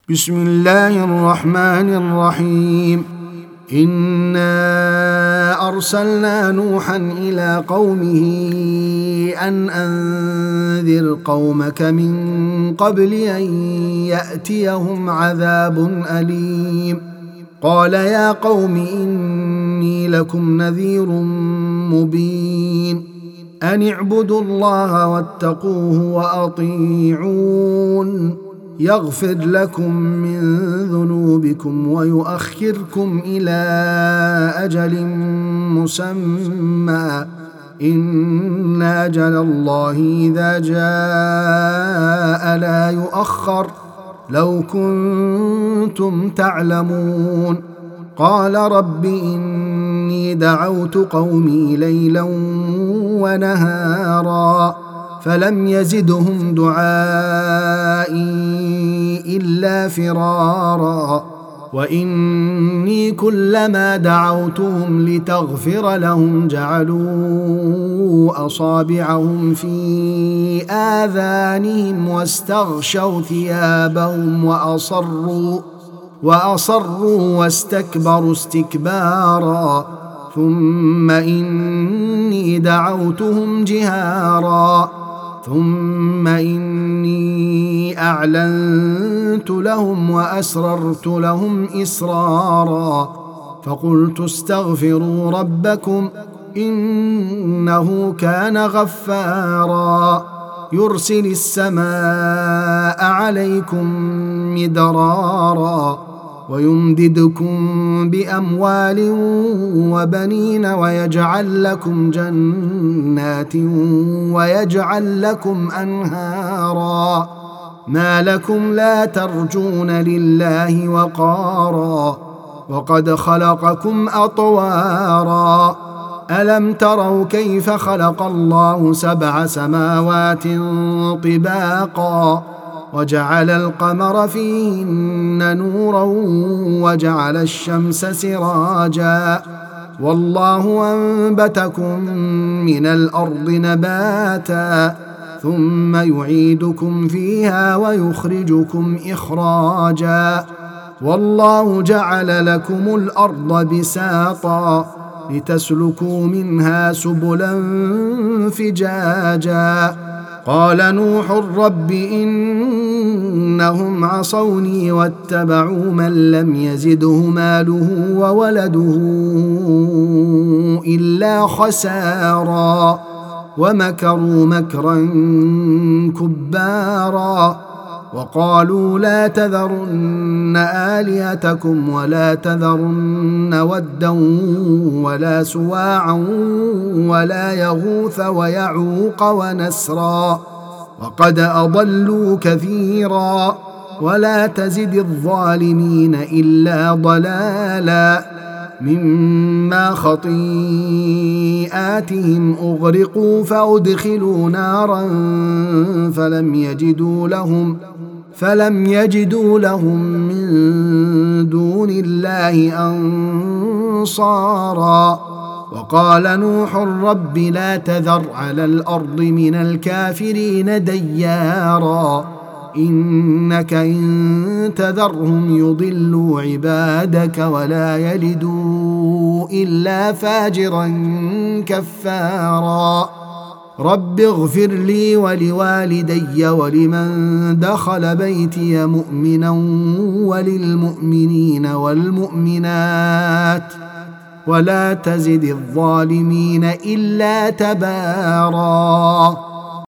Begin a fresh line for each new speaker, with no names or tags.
بسم الله الرحمن الرحيم. إنا أرسلنا نوحا إلى قومه أن أنذر قومك من قبل أن يأتيهم عذاب أليم. قال يا قوم إني لكم نذير مبين أن اعبدوا الله واتقوه وأطيعون يغفر لكم من ذنوبكم ويؤخركم إلى أجل مسمى إن أجل الله إذا جاء لا يؤخر لو كنتم تعلمون. قال رب إني دعوت قومي ليلا ونهارا فلم يزدهم دعائي إلا فرارا وإني كلما دعوتهم لتغفر لهم جعلوا أصابعهم في آذانهم واستغشوا ثيابهم وأصروا واستكبروا استكبارا ثم إني دعوتهم جهارا ثم إني أعلنت لهم وأسررت لهم إسرارا فقلت استغفروا ربكم إنه كان غفارا يرسل السماء عليكم مدرارا ويمددكم بأموال وبنين ويجعل لكم جنات ويجعل لكم أنهارا ما لكم لا ترجون لله وقارا وقد خلقكم أطوارا ألم تروا كيف خلق الله 7 سماوات طباقا وجعل القمر فيهن نورا وجعل الشمس سراجا والله أنبتكم من الأرض نباتا ثم يعيدكم فيها ويخرجكم إخراجا والله جعل لكم الأرض بساطا لتسلكوا منها سبلا فجاجا قال نوح رب إنهم عصوني واتبعوا من لم يزده ماله وولده إلا خسارا ومكروا مكرا كبارا وقالوا لا تذرن آلهتكم ولا تذرن ودا ولا سواعا ولا يغوث ويعوق ونسرا وقد أضلوا كثيرا ولا تزد الظالمين إلا ضلالا مما خطيئاتهم أغرقوا فأدخلوا نارا فلم يجدوا لهم من دون الله أنصارا وقال نوح رب لا تذر على الأرض من الكافرين ديارا إنك إن تذرهم يضلوا عبادك ولا يلدوا إلا فاجرا كفارا رب اغفر لي ولوالدي ولمن دخل بيتي مؤمنا وللمؤمنين والمؤمنات ولا تزد الظالمين إلا تبارا.